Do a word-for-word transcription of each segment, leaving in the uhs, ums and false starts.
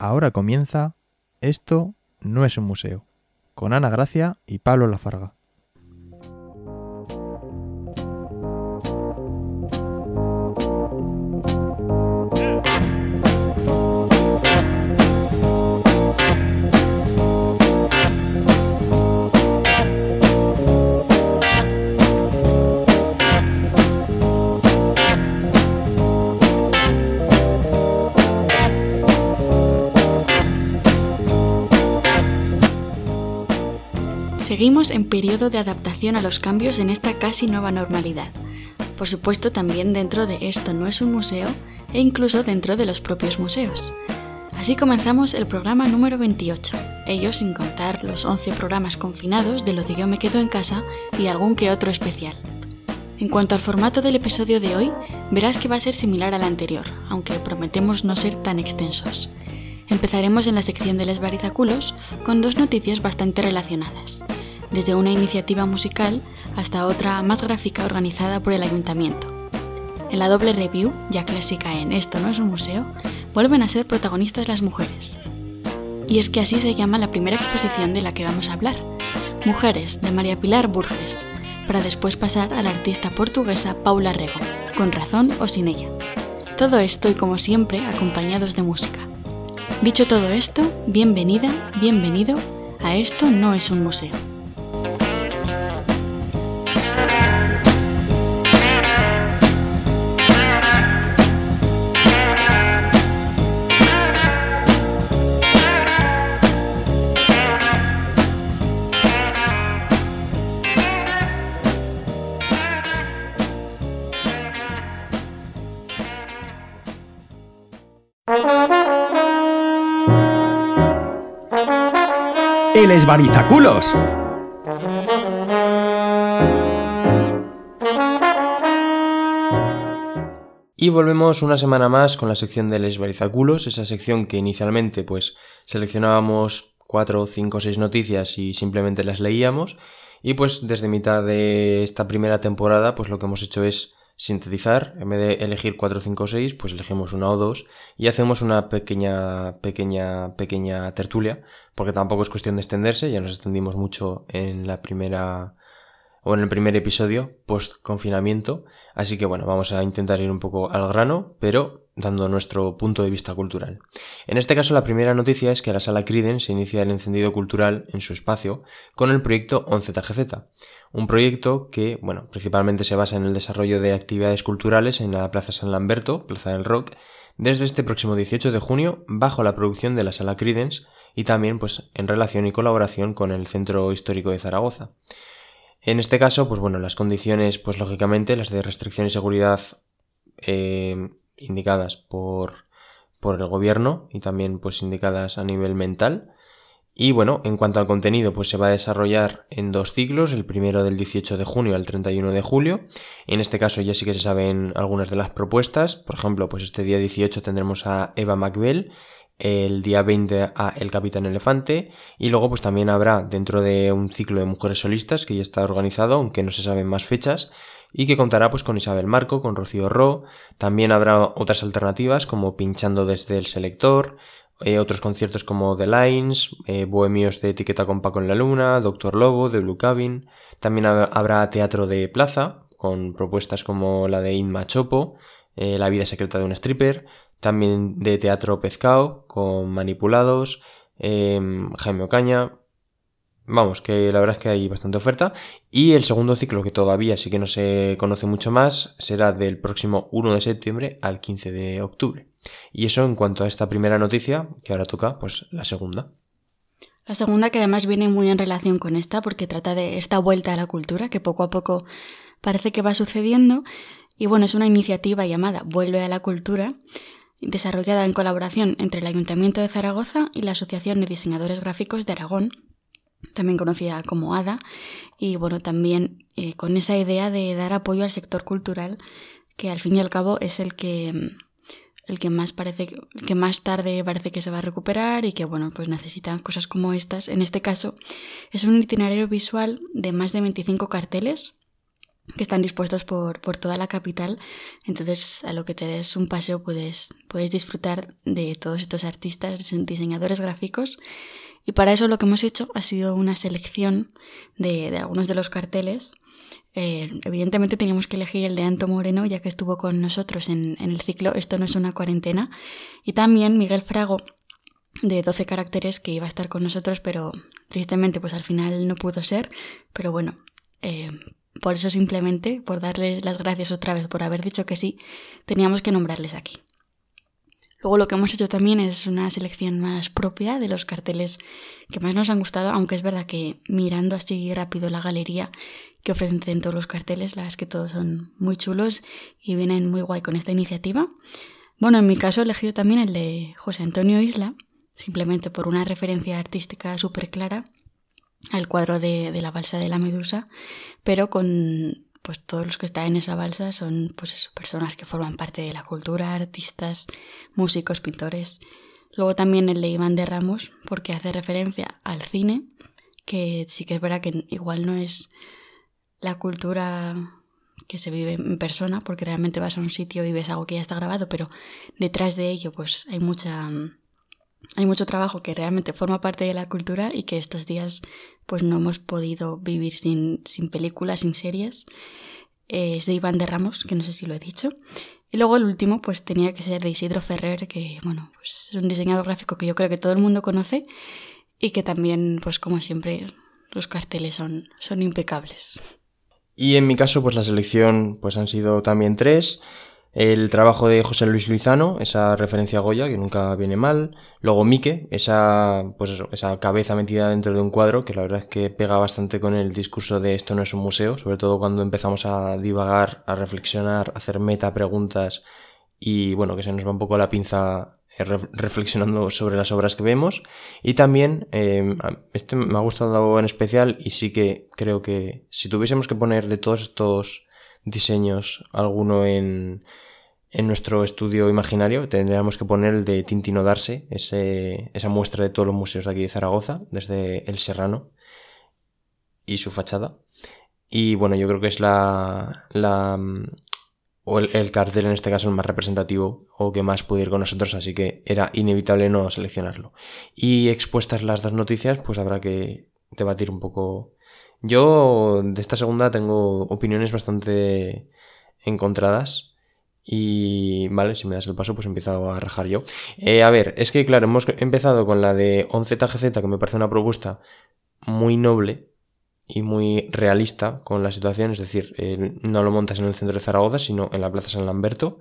Ahora comienza Esto no es un museo, con Ana Gracia y Pablo Lafarga. Seguimos en periodo de adaptación a los cambios en esta casi nueva normalidad. Por supuesto, también dentro de Esto no es un museo e incluso dentro de los propios museos. Así comenzamos el programa número veintiocho, ello sin contar los once programas confinados de lo de Yo me quedo en casa y algún que otro especial. En cuanto al formato del episodio de hoy, verás que va a ser similar al anterior, aunque prometemos no ser tan extensos. Empezaremos en la sección de Les Varizaculos con dos noticias bastante relacionadas, desde una iniciativa musical hasta otra más gráfica organizada por el ayuntamiento. En la doble review, ya clásica en Esto no es un museo, vuelven a ser protagonistas las mujeres. Y es que así se llama la primera exposición de la que vamos a hablar, Mujeres, de María Pilar Burges, para después pasar a la artista portuguesa Paula Rego, con razón o sin ella. Todo esto y como siempre acompañados de música. Dicho todo esto, bienvenida, bienvenido a Esto no es un museo. ¡El Esbarizaculos! Y volvemos una semana más con la sección de Les Varizaculos, esa sección que inicialmente pues seleccionábamos cuatro, cinco, seis noticias y simplemente las leíamos, y pues desde mitad de esta primera temporada pues lo que hemos hecho es sintetizar. En vez de elegir cuatro, cinco, seis, pues elegimos una o dos y hacemos una pequeña, pequeña, pequeña tertulia, porque tampoco es cuestión de extenderse, ya nos extendimos mucho en la primera o en el primer episodio post-confinamiento, así que bueno, vamos a intentar ir un poco al grano, pero dando nuestro punto de vista cultural. En este caso, la primera noticia es que la Sala Creedence se inicia el encendido cultural en su espacio con el proyecto once T G Z, un proyecto que, bueno, principalmente se basa en el desarrollo de actividades culturales en la Plaza San Lamberto, Plaza del Rock, desde este próximo dieciocho de junio, bajo la producción de la Sala Creedence y también pues en relación y colaboración con el Centro Histórico de Zaragoza. En este caso, pues bueno, las condiciones, pues lógicamente, las de restricción y seguridad eh, indicadas por, por el gobierno y también pues indicadas a nivel mental. Y bueno, en cuanto al contenido, pues se va a desarrollar en dos ciclos, el primero del dieciocho de junio al treinta y uno de julio. En este caso ya sí que se saben algunas de las propuestas. Por ejemplo, pues este día dieciocho tendremos a Eva McBell, el día veinte a El Capitán Elefante, y luego pues también habrá dentro de un ciclo de mujeres solistas que ya está organizado, aunque no se saben más fechas, y que contará pues con Isabel Marco, con Rocío Ro. También habrá otras alternativas como Pinchando desde el Selector, eh, otros conciertos como The Lines, eh, Bohemios de Etiqueta con Paco en la Luna, Doctor Lobo de Blue Cabin. También ha- habrá teatro de plaza con propuestas como la de Inma Chopo, eh, La vida secreta de un stripper. También de teatro Pezcao con Manipulados, eh, Jaime Ocaña. Vamos, que la verdad es que hay bastante oferta. Y el segundo ciclo, que todavía sí que no se conoce mucho más, será del próximo uno de septiembre al quince de octubre. Y eso en cuanto a esta primera noticia, que ahora toca pues la segunda. La segunda, que además viene muy en relación con esta, porque trata de esta vuelta a la cultura que poco a poco parece que va sucediendo. Y bueno, es una iniciativa llamada Vuelve a la Cultura, desarrollada en colaboración entre el Ayuntamiento de Zaragoza y la Asociación de Diseñadores Gráficos de Aragón, también conocida como A D A, y bueno, también eh, con esa idea de dar apoyo al sector cultural, que al fin y al cabo es el que, el que más parece, el que más tarde parece que se va a recuperar y que bueno, pues necesita cosas como estas. En este caso, es un itinerario visual de más de veinticinco carteles que están dispuestos por, por toda la capital. Entonces, a lo que te des un paseo puedes, puedes disfrutar de todos estos artistas, diseñadores gráficos. Y para eso lo que hemos hecho ha sido una selección de, de algunos de los carteles. Eh, evidentemente teníamos que elegir el de Anto Moreno, ya que estuvo con nosotros en, en el ciclo Esto no es una cuarentena. Y también Miguel Frago, de doce caracteres, que iba a estar con nosotros, pero tristemente pues al final no pudo ser. Pero bueno, eh, por eso simplemente, por darles las gracias otra vez por haber dicho que sí, teníamos que nombrarles aquí. Luego lo que hemos hecho también es una selección más propia de los carteles que más nos han gustado, aunque es verdad que mirando así rápido la galería que ofrecen todos los carteles, la verdad es que todos son muy chulos y vienen muy guay con esta iniciativa. Bueno, en mi caso he elegido también el de José Antonio Isla, simplemente por una referencia artística súper clara al cuadro de, de la balsa de la Medusa, pero con pues todos los que están en esa balsa son pues eso, personas que forman parte de la cultura, artistas, músicos, pintores. Luego también el de Iván de Ramos, porque hace referencia al cine, que sí que es verdad que igual no es la cultura que se vive en persona, porque realmente vas a un sitio y ves algo que ya está grabado, pero detrás de ello pues hay mucha... Hay mucho trabajo que realmente forma parte de la cultura y que estos días pues no hemos podido vivir sin, sin películas, sin series. Eh, es de Iván de Ramos, que no sé si lo he dicho. Y luego el último pues tenía que ser de Isidro Ferrer, que bueno, pues es un diseñador gráfico que yo creo que todo el mundo conoce y que también, pues como siempre, los carteles son, son impecables. Y en mi caso pues la selección pues han sido también tres. El trabajo de José Luis Luizano, esa referencia a Goya, que nunca viene mal. Luego Mike, esa, pues eso, esa cabeza metida dentro de un cuadro, que la verdad es que pega bastante con el discurso de esto no es un museo, sobre todo cuando empezamos a divagar, a reflexionar, a hacer meta preguntas y bueno, que se nos va un poco la pinza re- reflexionando sobre las obras que vemos. Y también, eh, este me ha gustado en especial y sí que creo que si tuviésemos que poner de todos estos diseños alguno en, en nuestro estudio imaginario, tendríamos que poner el de Tintino Darse, ese, esa muestra de todos los museos de aquí de Zaragoza, desde El Serrano y su fachada. Y bueno, yo creo que es la, la o el, el cartel en este caso el más representativo o que más puede ir con nosotros, así que era inevitable no seleccionarlo. Y expuestas las dos noticias, pues habrá que debatir un poco. Yo de esta segunda tengo opiniones bastante encontradas y vale, si me das el paso pues empiezo a rajar yo. Eh, a ver, es que claro, hemos empezado con la de once T G Z, que me parece una propuesta muy noble y muy realista con la situación, es decir, eh, no lo montas en el centro de Zaragoza, sino en la Plaza San Lamberto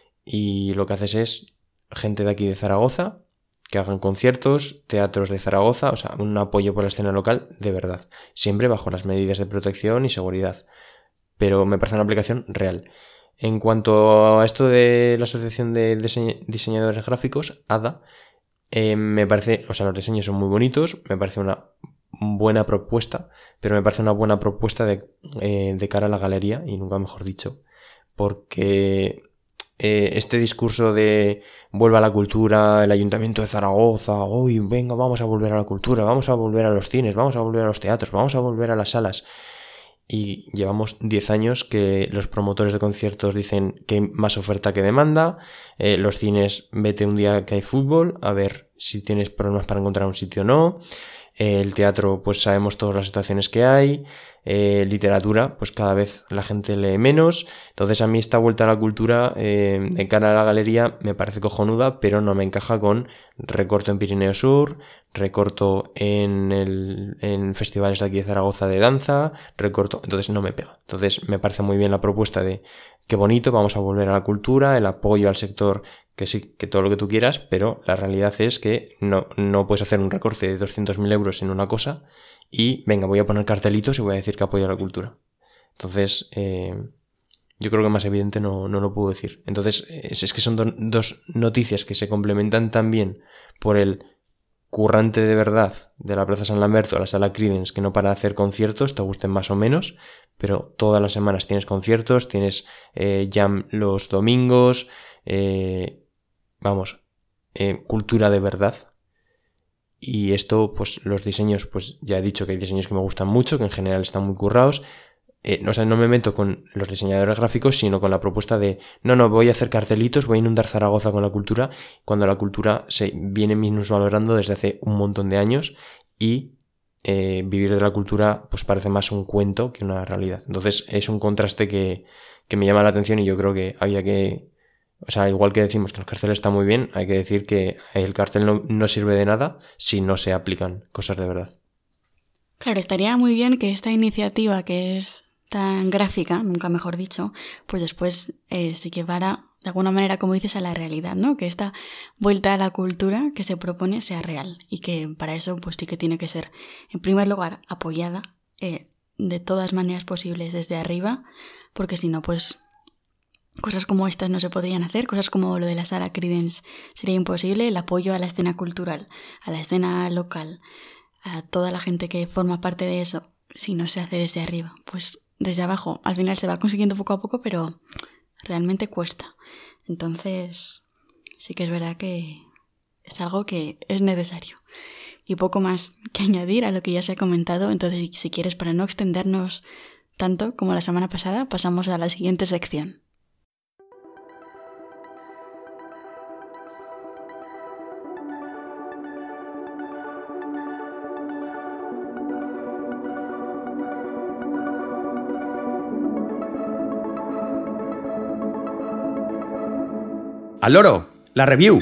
y lo que haces es gente de aquí de Zaragoza que hagan conciertos, teatros de Zaragoza, o sea, un apoyo por la escena local de verdad, siempre bajo las medidas de protección y seguridad, pero me parece una aplicación real. En cuanto a esto de la Asociación de Dise- Diseñadores Gráficos, A D A, eh, me parece, o sea, los diseños son muy bonitos, me parece una buena propuesta, pero me parece una buena propuesta de, eh, de cara a la galería, y nunca mejor dicho, porque eh, este discurso de vuelva a la cultura, el Ayuntamiento de Zaragoza, uy, venga, vamos a volver a la cultura, vamos a volver a los cines, vamos a volver a los teatros, vamos a volver a las salas. Y llevamos diez años que los promotores de conciertos dicen que hay más oferta que demanda, eh, los cines, vete un día que hay fútbol, a ver si tienes problemas para encontrar un sitio o no, eh, el teatro pues sabemos todas las situaciones que hay, eh, literatura pues cada vez la gente lee menos, entonces a mí esta vuelta a la cultura eh, de cara a la galería me parece cojonuda, pero no me encaja con recorto en Pirineo Sur, recorto en, el, en festivales de aquí de Zaragoza de danza, recorto, entonces no me pega. Entonces me parece muy bien la propuesta de qué bonito, vamos a volver a la cultura, el apoyo al sector, que sí, que todo lo que tú quieras, pero la realidad es que no, no puedes hacer un recorte de doscientos mil euros en una cosa y venga, voy a poner cartelitos y voy a decir que apoyo a la cultura. Entonces, eh, yo creo que más evidente no, no lo puedo decir. Entonces, es, es que son do, dos noticias que se complementan tan bien por el currante de verdad de la Plaza San Lamberto a la Sala Creedence, que no para de hacer conciertos, te gusten más o menos, pero todas las semanas tienes conciertos, tienes eh, jam los domingos, eh, vamos, eh, cultura de verdad. Y esto, pues los diseños, pues ya he dicho que hay diseños que me gustan mucho, que en general están muy currados. eh, o sea, no me meto con los diseñadores gráficos, sino con la propuesta de, no, no, voy a hacer cartelitos, voy a inundar Zaragoza con la cultura, cuando la cultura se viene minusvalorando desde hace un montón de años y eh, vivir de la cultura pues parece más un cuento que una realidad. Entonces es un contraste que, que me llama la atención y yo creo que había que... O sea, igual que decimos que los carteles están muy bien, hay que decir que el cartel no, no sirve de nada si no se aplican cosas de verdad. Claro, estaría muy bien que esta iniciativa, que es tan gráfica, nunca mejor dicho, pues después eh, se llevara de alguna manera, como dices, a la realidad, ¿no? Que esta vuelta a la cultura que se propone sea real y que para eso pues sí que tiene que ser, en primer lugar, apoyada eh, de todas maneras posibles desde arriba, porque si no, pues... cosas como estas no se podrían hacer, cosas como lo de la sala Creedence sería imposible, el apoyo a la escena cultural, a la escena local, a toda la gente que forma parte de eso, si no se hace desde arriba, pues desde abajo, al final se va consiguiendo poco a poco, pero realmente cuesta. Entonces, sí que es verdad que es algo que es necesario. Y poco más que añadir a lo que ya se ha comentado, entonces si quieres, para no extendernos tanto como la semana pasada, pasamos a la siguiente sección. ¡Al loro! ¡La review!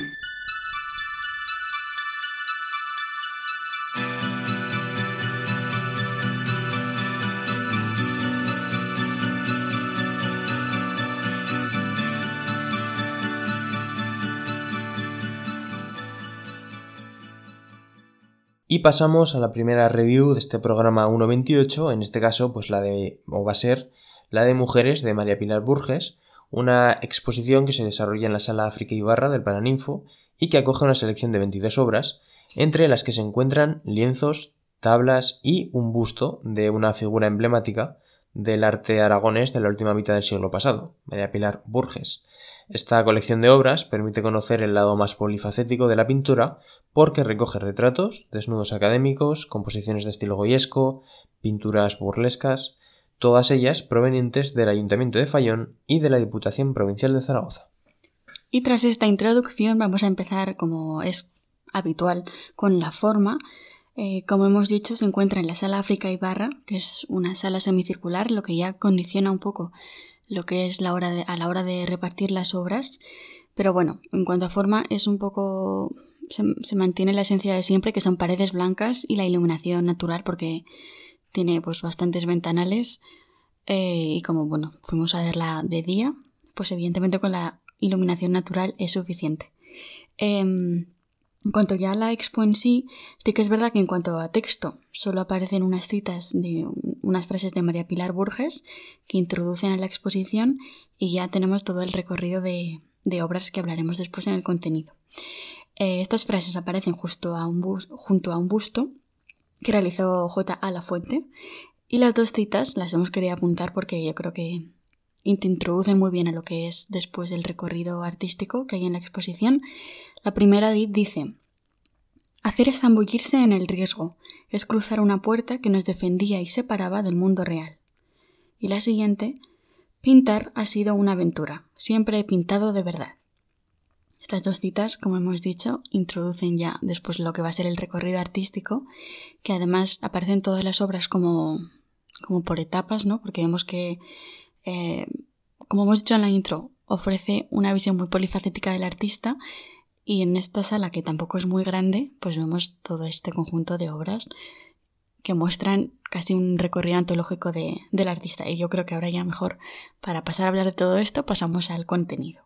Y pasamos a la primera review de este programa uno veintiocho, en este caso pues la de, o va a ser, la de Mujeres de María Pilar Burges, una exposición que se desarrolla en la Sala África Ibarra del Paraninfo y que acoge una selección de veintidós obras, entre las que se encuentran lienzos, tablas y un busto de una figura emblemática del arte aragonés de la última mitad del siglo pasado, María Pilar Burges. Esta colección de obras permite conocer el lado más polifacético de la pintura porque recoge retratos, desnudos académicos, composiciones de estilo goyesco, pinturas burlescas, todas ellas provenientes del Ayuntamiento de Fayón y de la Diputación Provincial de Zaragoza. Y tras esta introducción vamos a empezar, como es habitual, con la forma. Eh, como hemos dicho, se encuentra en la Sala África Ibarra, que es una sala semicircular, lo que ya condiciona un poco lo que es la hora de, a la hora de repartir las obras. Pero bueno, en cuanto a forma, es un poco... Se, se mantiene la esencia de siempre, que son paredes blancas y la iluminación natural, porque tiene pues bastantes ventanales eh, y como bueno fuimos a verla de día, pues evidentemente con la iluminación natural es suficiente. Eh, en cuanto ya a la expo en sí, sí que es verdad que en cuanto a texto solo aparecen unas citas de unas frases de María Pilar Burges que introducen a la exposición y ya tenemos todo el recorrido de, de obras que hablaremos después en el contenido. Eh, estas frases aparecen justo a un bus, junto a un busto que realizó J A Lafuente, y las dos citas las hemos querido apuntar porque yo creo que introducen muy bien a lo que es después del recorrido artístico que hay en la exposición. La primera dice: hacer es zambullirse en el riesgo, es cruzar una puerta que nos defendía y separaba del mundo real. Y la siguiente: pintar ha sido una aventura, siempre he pintado de verdad. Estas dos citas, como hemos dicho, introducen ya después lo que va a ser el recorrido artístico, que además aparecen todas las obras como, como por etapas, ¿no? Porque vemos que, eh, como hemos dicho en la intro, ofrece una visión muy polifacética del artista, y en esta sala, que tampoco es muy grande, pues vemos todo este conjunto de obras que muestran casi un recorrido antológico de, del artista. Y yo creo que ahora ya mejor, para pasar a hablar de todo esto, pasamos al contenido.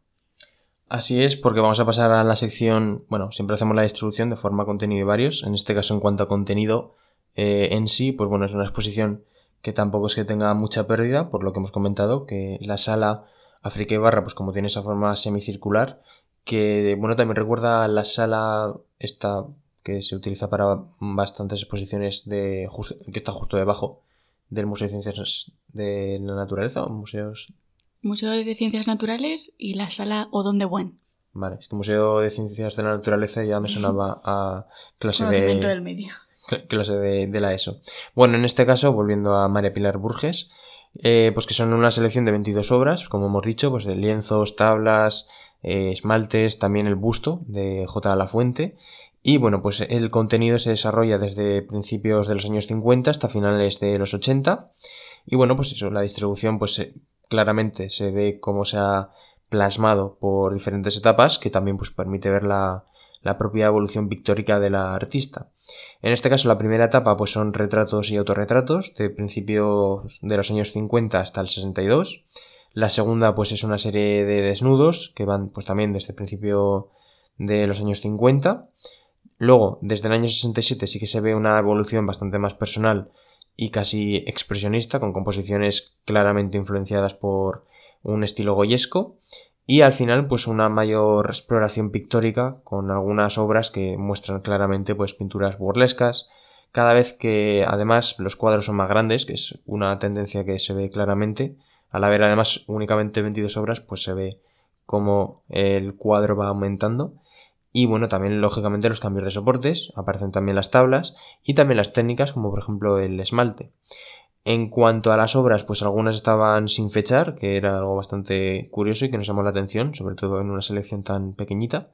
Así es, porque vamos a pasar a la sección, bueno, siempre hacemos la distribución de forma, contenido y varios. En este caso, en cuanto a contenido eh, en sí, pues bueno, es una exposición que tampoco es que tenga mucha pérdida, por lo que hemos comentado, que la Sala África Ibarra, pues como tiene esa forma semicircular, que bueno, también recuerda a la sala esta que se utiliza para bastantes exposiciones de que está justo debajo del Museo de Ciencias de la Naturaleza, o museos... Museo de Ciencias Naturales y la Sala Odón de Buen. Vale, es que Museo de Ciencias de la Naturaleza ya me sonaba a clase Conocimiento de... del medio. Clase de, de la ESO. Bueno, en este caso, volviendo a María Pilar Burges, eh, pues que son una selección de veintidós obras, como hemos dicho, pues de lienzos, tablas, eh, esmaltes, también el busto de J. La Fuente. Y bueno, pues el contenido se desarrolla desde principios de los años cincuenta hasta finales de los ochenta. Y bueno, pues eso, la distribución pues eh, claramente se ve cómo se ha plasmado por diferentes etapas, que también pues permite ver la, la propia evolución pictórica de la artista. En este caso, la primera etapa pues son retratos y autorretratos, de principios de los años cincuenta hasta el sesenta y dos. La segunda pues es una serie de desnudos, que van pues también desde el principio de los años cincuenta. Luego, desde el año sesenta y siete sí que se ve una evolución bastante más personal y casi expresionista, con composiciones claramente influenciadas por un estilo goyesco. Y al final, pues una mayor exploración pictórica con algunas obras que muestran claramente pues pinturas burlescas. Cada vez que además los cuadros son más grandes, que es una tendencia que se ve claramente. Al haber además únicamente veintidós obras, pues se ve cómo el cuadro va aumentando. Y bueno, también lógicamente los cambios de soportes, aparecen también las tablas y también las técnicas como por ejemplo el esmalte. En cuanto a las obras, pues algunas estaban sin fechar, que era algo bastante curioso y que nos llamó la atención, sobre todo en una selección tan pequeñita.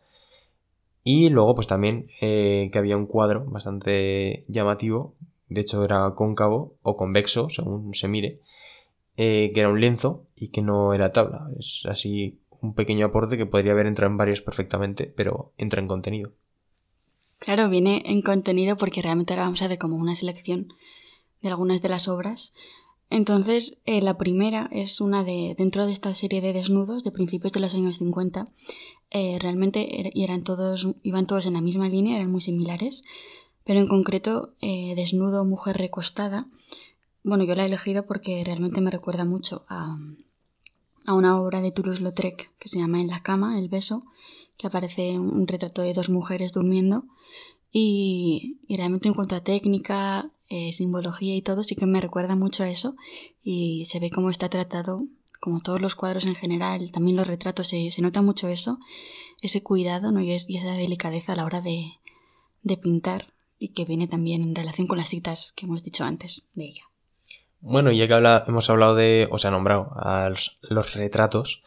Y luego pues también eh, que había un cuadro bastante llamativo, de hecho era cóncavo o convexo, según se mire, eh, que era un lienzo y que no era tabla. Es así un pequeño aporte que podría haber entrado en varios perfectamente, pero entra en contenido. Claro, viene en contenido porque realmente ahora vamos a hacer como una selección de algunas de las obras. Entonces, eh, la primera es una de dentro de esta serie de desnudos de principios de los años cincuenta. Eh, realmente er, eran todos, iban todos en la misma línea, eran muy similares, pero en concreto, eh, desnudo, mujer recostada. Bueno, yo la he elegido porque realmente me recuerda mucho a, a una obra de Toulouse-Lautrec que se llama En la cama, el beso, que aparece un, un retrato de dos mujeres durmiendo. Y, y realmente en cuanto a técnica, eh, simbología y todo, sí que me recuerda mucho a eso. Y se ve cómo está tratado, como todos los cuadros en general, también los retratos, se, se nota mucho eso, ese cuidado, ¿no? y, es, y esa delicadeza a la hora de, de pintar, y que viene también en relación con las citas que hemos dicho antes de ella. Bueno, ya que habla, hemos hablado de, o sea, nombrado a los, los retratos,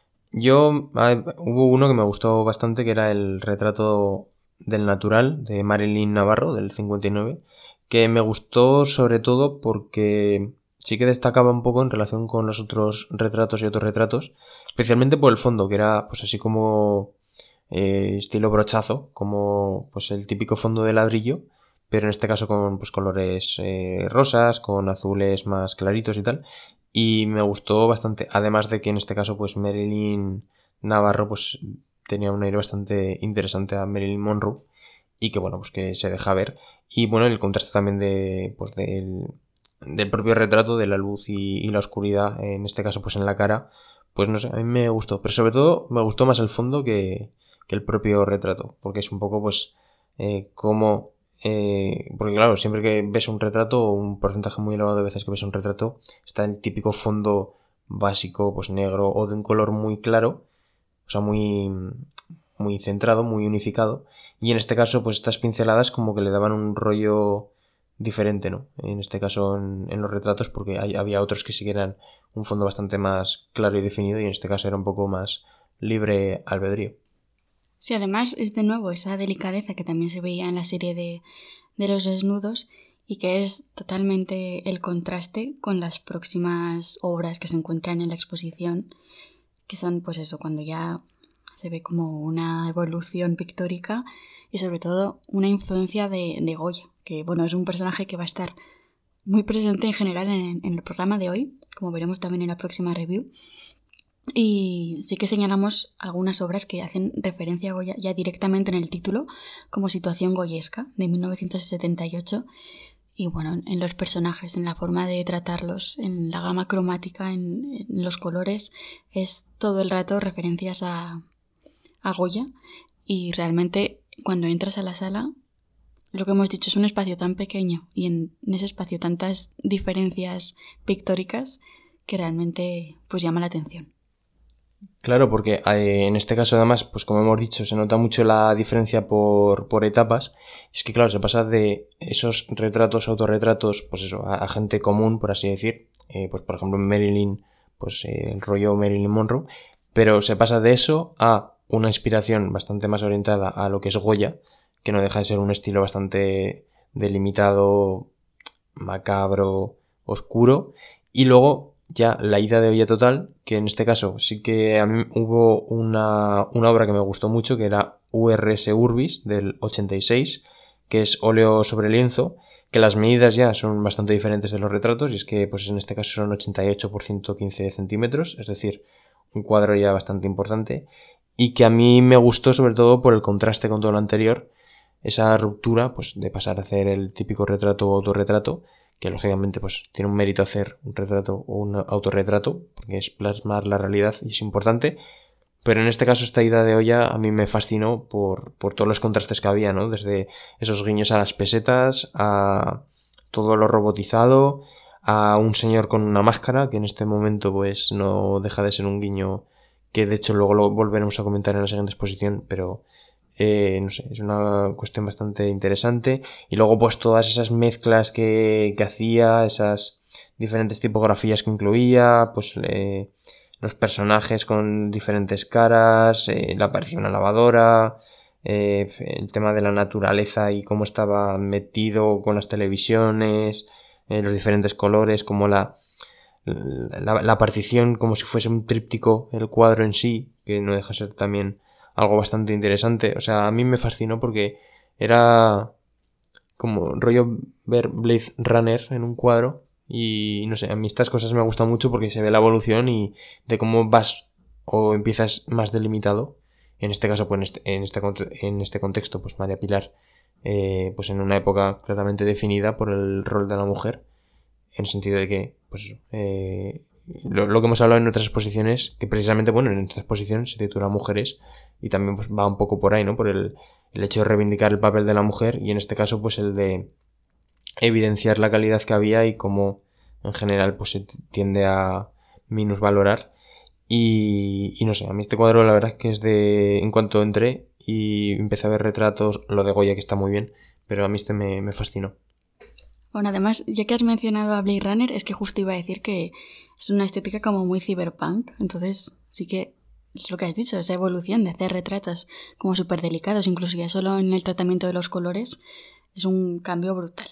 yo, a, hubo uno que me gustó bastante, que era el retrato del natural de Marilyn Navarro del cincuenta y nueve, que me gustó sobre todo porque sí que destacaba un poco en relación con los otros retratos y otros retratos, especialmente por el fondo, que era pues así como eh, estilo brochazo, como pues el típico fondo de ladrillo, pero en este caso con pues colores eh, rosas, con azules más claritos y tal, y me gustó bastante, además de que en este caso pues Marilyn Navarro pues tenía un aire bastante interesante a Marilyn Monroe y que bueno, pues que se deja ver. Y bueno, el contraste también de pues del, del propio retrato, de la luz y, y la oscuridad, en este caso pues en la cara, pues no sé, a mí me gustó, pero sobre todo me gustó más el fondo que, que el propio retrato, porque es un poco pues eh, como eh, porque claro, siempre que ves un retrato, o un porcentaje muy elevado de veces que ves un retrato, está el típico fondo básico, pues negro o de un color muy claro, o sea, muy, muy centrado, muy unificado. Y en este caso, pues estas pinceladas como que le daban un rollo diferente, ¿no? En este caso, en, en los retratos, porque hay, había otros que sí que eran un fondo bastante más claro y definido, y en este caso era un poco más libre albedrío. Sí, además es de nuevo esa delicadeza que también se veía en la serie de, de los desnudos, y que es totalmente el contraste con las próximas obras que se encuentran en la exposición, que son pues eso, cuando ya se ve como una evolución pictórica y sobre todo una influencia de, de Goya, que bueno, es un personaje que va a estar muy presente en general en, en el programa de hoy, como veremos también en la próxima review. Y sí que señalamos algunas obras que hacen referencia a Goya ya directamente en el título, como Situación goyesca, de mil novecientos setenta y ocho, y bueno, en los personajes, en la forma de tratarlos, en la gama cromática, en, en los colores, es todo el rato referencias a, a Goya. Y realmente cuando entras a la sala, lo que hemos dicho, es un espacio tan pequeño y en, en ese espacio tantas diferencias pictóricas que realmente pues llama la atención. Claro, porque eh, en este caso además, pues como hemos dicho, se nota mucho la diferencia por, por etapas. Es que claro, se pasa de esos retratos, autorretratos, pues eso, a, a gente común, por así decir, eh, pues por ejemplo Marilyn, pues eh, el rollo Marilyn Monroe, pero se pasa de eso a una inspiración bastante más orientada a lo que es Goya, que no deja de ser un estilo bastante delimitado, macabro, oscuro, y luego ya la ida de olla total, que en este caso sí que a mí hubo una, una obra que me gustó mucho, que era U R S Urbis del ochenta y seis, que es óleo sobre lienzo, que las medidas ya son bastante diferentes de los retratos, y es que pues en este caso son ochenta y ocho por ciento quince centímetros, es decir, un cuadro ya bastante importante, y que a mí me gustó sobre todo por el contraste con todo lo anterior, esa ruptura pues de pasar a hacer el típico retrato o autorretrato, que lógicamente pues tiene un mérito hacer un retrato o un autorretrato, porque es plasmar la realidad y es importante, pero en este caso esta ida de olla a mí me fascinó por, por todos los contrastes que había, ¿no? Desde esos guiños a las pesetas, a todo lo robotizado, a un señor con una máscara, que en este momento pues no deja de ser un guiño que de hecho luego lo volveremos a comentar en la siguiente exposición, pero eh, no sé, es una cuestión bastante interesante. Y luego pues todas esas mezclas que, que hacía, esas diferentes tipografías que incluía, pues eh, los personajes con diferentes caras, eh, la aparición de una lavadora, eh, el tema de la naturaleza y cómo estaba metido con las televisiones, eh, los diferentes colores, como la La, la partición como si fuese un tríptico, el cuadro en sí, que no deja de ser también algo bastante interesante. O sea, a mí me fascinó porque era como rollo ver Blade Runner en un cuadro y no sé, a mí estas cosas me gustan mucho porque se ve la evolución y de cómo vas o empiezas más delimitado. En este caso, pues en este, en este, en este contexto, pues María Pilar, eh, pues en una época claramente definida por el rol de la mujer, en el sentido de que pues eh, lo, lo que hemos hablado en otras exposiciones, que precisamente, bueno, en esta exposición se titula Mujeres y también pues va un poco por ahí, ¿no? Por el, el hecho de reivindicar el papel de la mujer y en este caso pues el de evidenciar la calidad que había y cómo en general pues se tiende a minusvalorar y, y no sé, a mí este cuadro la verdad es que es de... En cuanto entré y empecé a ver retratos, lo de Goya que está muy bien, pero a mí este me, me fascinó. Bueno, además, ya que has mencionado a Blade Runner, es que justo iba a decir que es una estética como muy cyberpunk, entonces sí que es lo que has dicho, esa evolución de hacer retratos como súper delicados, incluso ya solo en el tratamiento de los colores, es un cambio brutal.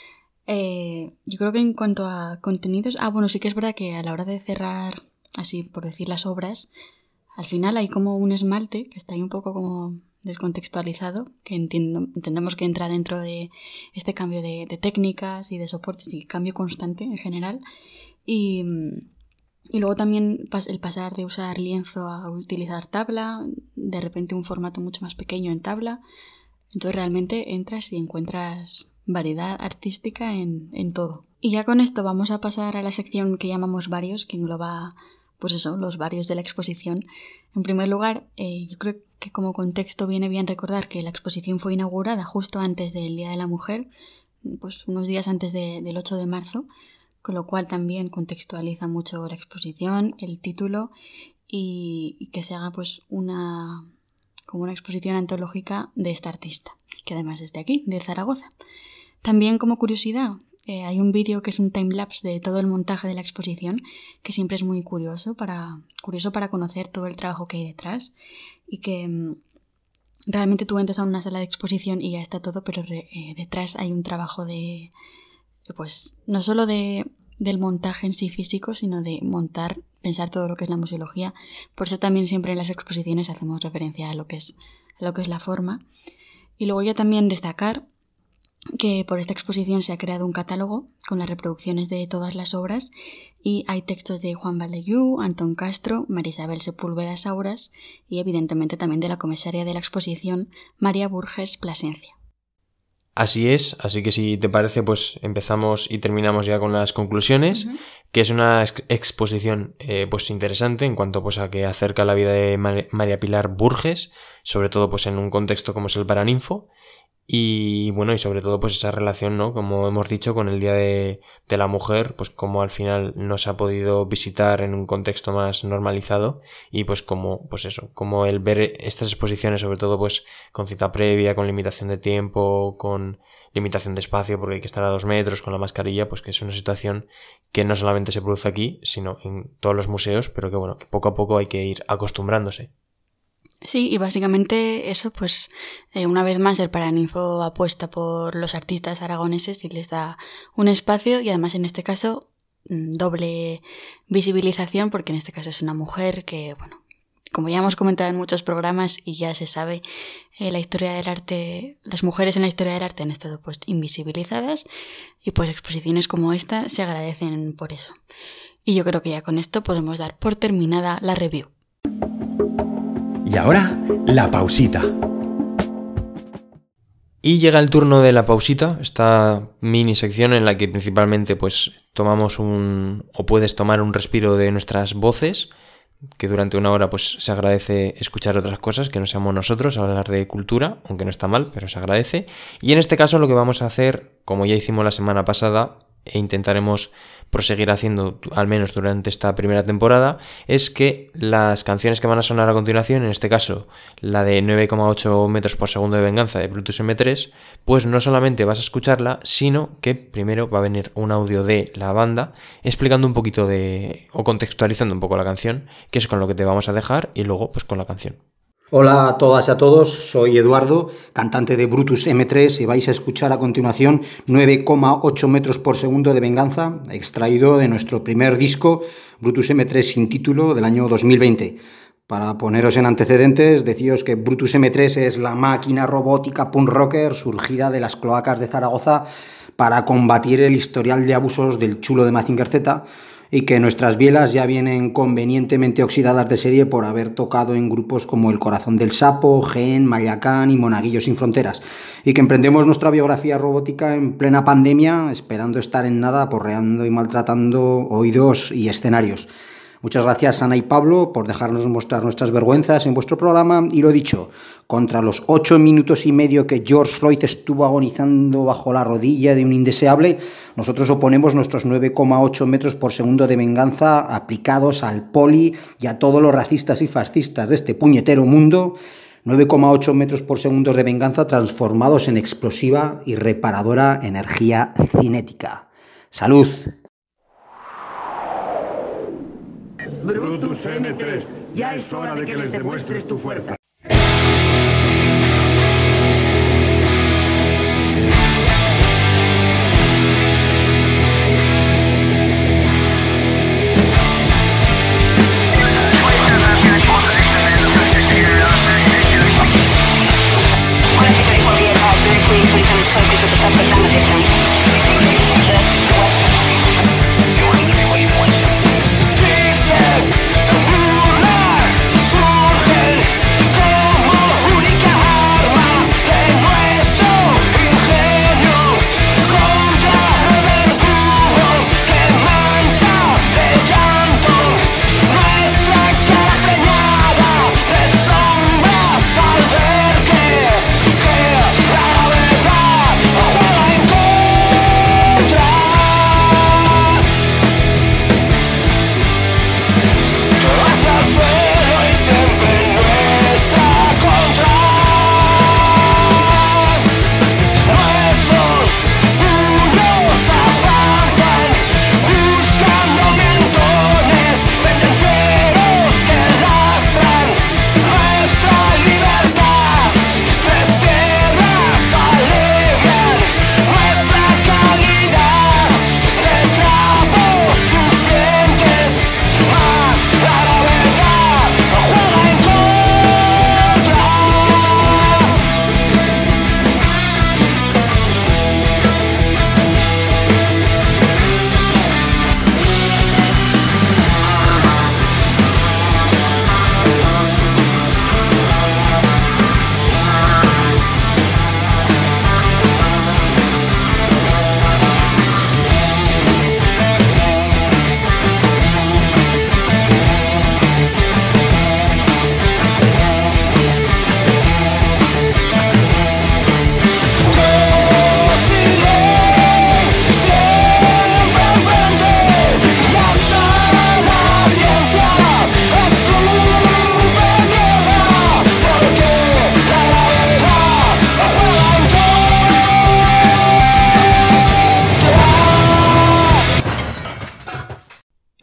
Eh, yo creo que en cuanto a contenidos, ah, bueno, sí que es verdad que a la hora de cerrar, así por decir las obras, al final hay como un esmalte que está ahí un poco como descontextualizado, que entiendo, entendemos que entra dentro de este cambio de, de técnicas y de soportes y cambio constante en general. Y, y luego también el pasar de usar lienzo a utilizar tabla, de repente un formato mucho más pequeño en tabla. Entonces realmente entras y encuentras variedad artística en, en todo. Y ya con esto vamos a pasar a la sección que llamamos varios, que engloba pues eso, los varios de la exposición. En primer lugar, eh, yo creo que como contexto viene bien recordar que la exposición fue inaugurada justo antes del Día de la Mujer, pues unos días antes de, del ocho de marzo, con lo cual también contextualiza mucho la exposición, el título y, y que se haga pues una, como una exposición antológica de esta artista, que además es de aquí, de Zaragoza. También como curiosidad, Eh, hay un vídeo que es un timelapse de todo el montaje de la exposición, que siempre es muy curioso para, curioso para conocer todo el trabajo que hay detrás y que mm, realmente tú entras a una sala de exposición y ya está todo, pero re, eh, detrás hay un trabajo de, de pues no solo de, del montaje en sí físico, sino de montar, pensar todo lo que es la museología. Por eso también siempre en las exposiciones hacemos referencia a lo que es, a lo que es la forma. Y luego ya también destacar que por esta exposición se ha creado un catálogo con las reproducciones de todas las obras y hay textos de Juan Valdellú, Antón Castro, María Isabel Sepúlveda Sauras y evidentemente también de la comisaria de la exposición, María Burges Plasencia. Así es, así que si te parece pues empezamos y terminamos ya con las conclusiones, uh-huh. que es una ex- exposición eh, pues interesante en cuanto pues a que acerca la vida de Mar- María Pilar Burges, sobre todo pues en un contexto como es el Paraninfo. Y bueno, y sobre todo pues esa relación, ¿no? Como hemos dicho, con el Día de, de la Mujer, pues como al final no se ha podido visitar en un contexto más normalizado y pues como, pues eso, como el ver estas exposiciones, sobre todo pues con cita previa, con limitación de tiempo, con limitación de espacio porque hay que estar a dos metros con la mascarilla, pues que es una situación que no solamente se produce aquí, sino en todos los museos, pero que bueno, que poco a poco hay que ir acostumbrándose. Sí, y básicamente eso, pues eh, una vez más el Paraninfo apuesta por los artistas aragoneses y les da un espacio y además en este caso doble visibilización porque en este caso es una mujer que, bueno, como ya hemos comentado en muchos programas y ya se sabe, eh, la historia del arte, las mujeres en la historia del arte han estado pues invisibilizadas y pues exposiciones como esta se agradecen por eso. Y yo creo que ya con esto podemos dar por terminada la review. Y ahora, la pausita. Y llega el turno de la pausita, esta mini sección en la que principalmente pues tomamos un, o puedes tomar un respiro de nuestras voces, que durante una hora pues se agradece escuchar otras cosas que no seamos nosotros, hablar de cultura, aunque no está mal, pero se agradece. Y en este caso lo que vamos a hacer, como ya hicimos la semana pasada, e intentaremos proseguir haciendo al menos durante esta primera temporada, es que las canciones que van a sonar a continuación, en este caso la de nueve coma ocho metros por segundo de Venganza de Brutus eme tres, pues no solamente vas a escucharla, sino que primero va a venir un audio de la banda explicando un poquito de, o contextualizando un poco la canción, que es con lo que te vamos a dejar, y luego pues con la canción. Hola a todas y a todos, soy Eduardo, cantante de Brutus eme tres y vais a escuchar a continuación nueve coma ocho metros por segundo de Venganza, extraído de nuestro primer disco Brutus eme tres sin título del año dos mil veinte. Para poneros en antecedentes, deciros que Brutus eme tres es la máquina robótica punk rocker surgida de las cloacas de Zaragoza para combatir el historial de abusos del chulo de Mazinger Z, y que nuestras bielas ya vienen convenientemente oxidadas de serie por haber tocado en grupos como El Corazón del Sapo, Gen, Mayacán y Monaguillos sin Fronteras, y que emprendemos nuestra biografía robótica en plena pandemia, esperando estar en nada, aporreando y maltratando oídos y escenarios. Muchas gracias, Ana y Pablo, por dejarnos mostrar nuestras vergüenzas en vuestro programa, y lo dicho, contra los ocho minutos y medio que George Floyd estuvo agonizando bajo la rodilla de un indeseable, nosotros oponemos nuestros nueve coma ocho metros por segundo de Venganza aplicados al poli y a todos los racistas y fascistas de este puñetero mundo, nueve coma ocho metros por segundo de Venganza transformados en explosiva y reparadora energía cinética. ¡Salud! Brutus eme tres, ya es hora de que les demuestres tu fuerza. Burlar, burlar,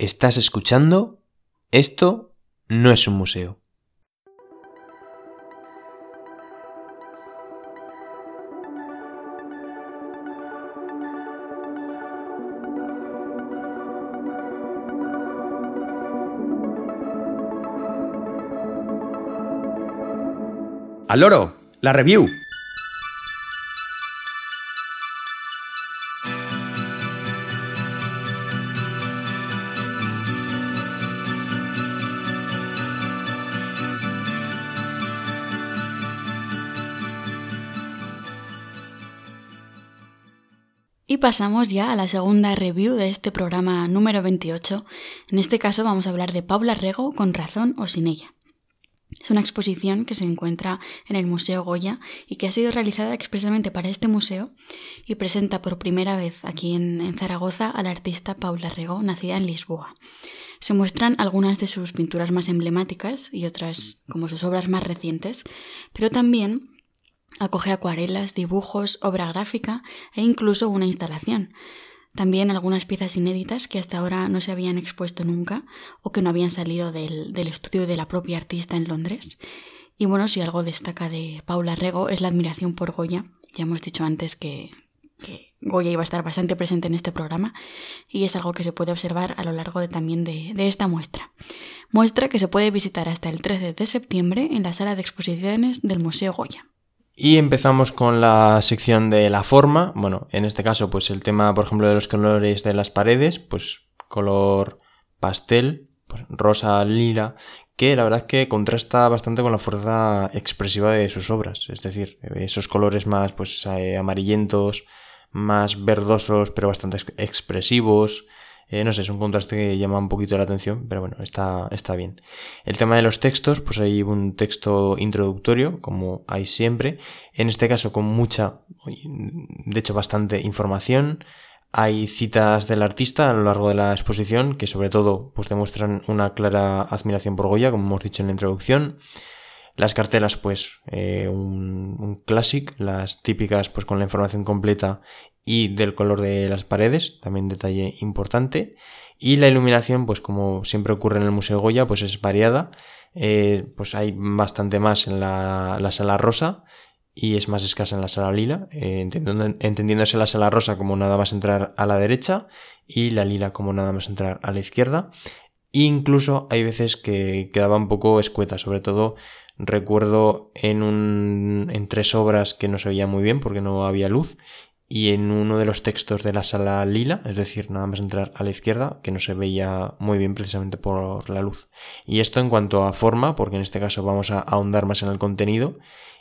Estás escuchando Esto no es un museo. ¡Al loro! ¡La review! Y pasamos ya a la segunda review de este programa número veintiocho. En este caso vamos a hablar de Paula Rego, Con razón o sin ella. Es una exposición que se encuentra en el Museo Goya y que ha sido realizada expresamente para este museo y presenta por primera vez aquí en, en Zaragoza a la artista Paula Rego, nacida en Lisboa. Se muestran algunas de sus pinturas más emblemáticas y otras como sus obras más recientes, pero también acoge acuarelas, dibujos, obra gráfica e incluso una instalación. También algunas piezas inéditas que hasta ahora no se habían expuesto nunca o que no habían salido del, del estudio de la propia artista en Londres. Y bueno, si algo destaca de Paula Rego es la admiración por Goya. Ya hemos dicho antes que, que Goya iba a estar bastante presente en este programa y es algo que se puede observar a lo largo de, también de, de esta muestra. Muestra que se puede visitar hasta el trece de septiembre en la sala de exposiciones del Museo Goya. Y empezamos con la sección de la forma. Bueno, en este caso, pues el tema, por ejemplo, de los colores de las paredes, pues color pastel, pues rosa, lila, que la verdad es que contrasta bastante con la fuerza expresiva de sus obras. Es decir, esos colores más pues eh, amarillentos, más verdosos, pero bastante expresivos. Eh, no sé, es un contraste que llama un poquito la atención, pero bueno, está, está bien. El tema de los textos, pues hay un texto introductorio, como hay siempre. En este caso con mucha, de hecho bastante información. Hay citas del artista a lo largo de la exposición que sobre todo pues demuestran una clara admiración por Goya, como hemos dicho en la introducción. Las cartelas, pues eh, un, un clásico, las típicas pues con la información completa y del color de las paredes, también detalle importante. Y la iluminación, pues como siempre ocurre en el Museo Goya, pues es variada. Eh, pues hay bastante más en la, la sala rosa y es más escasa en la sala lila, eh, entendiendo, entendiéndose la sala rosa como nada más entrar a la derecha y la lila como nada más entrar a la izquierda. E incluso hay veces que quedaba un poco escueta, sobre todo recuerdo en, un, en tres obras que no se veía muy bien porque no había luz. Y en uno de los textos de la sala lila, es decir, nada más entrar a la izquierda, que no se veía muy bien precisamente por la luz. Y esto en cuanto a forma, porque en este caso vamos a ahondar más en el contenido.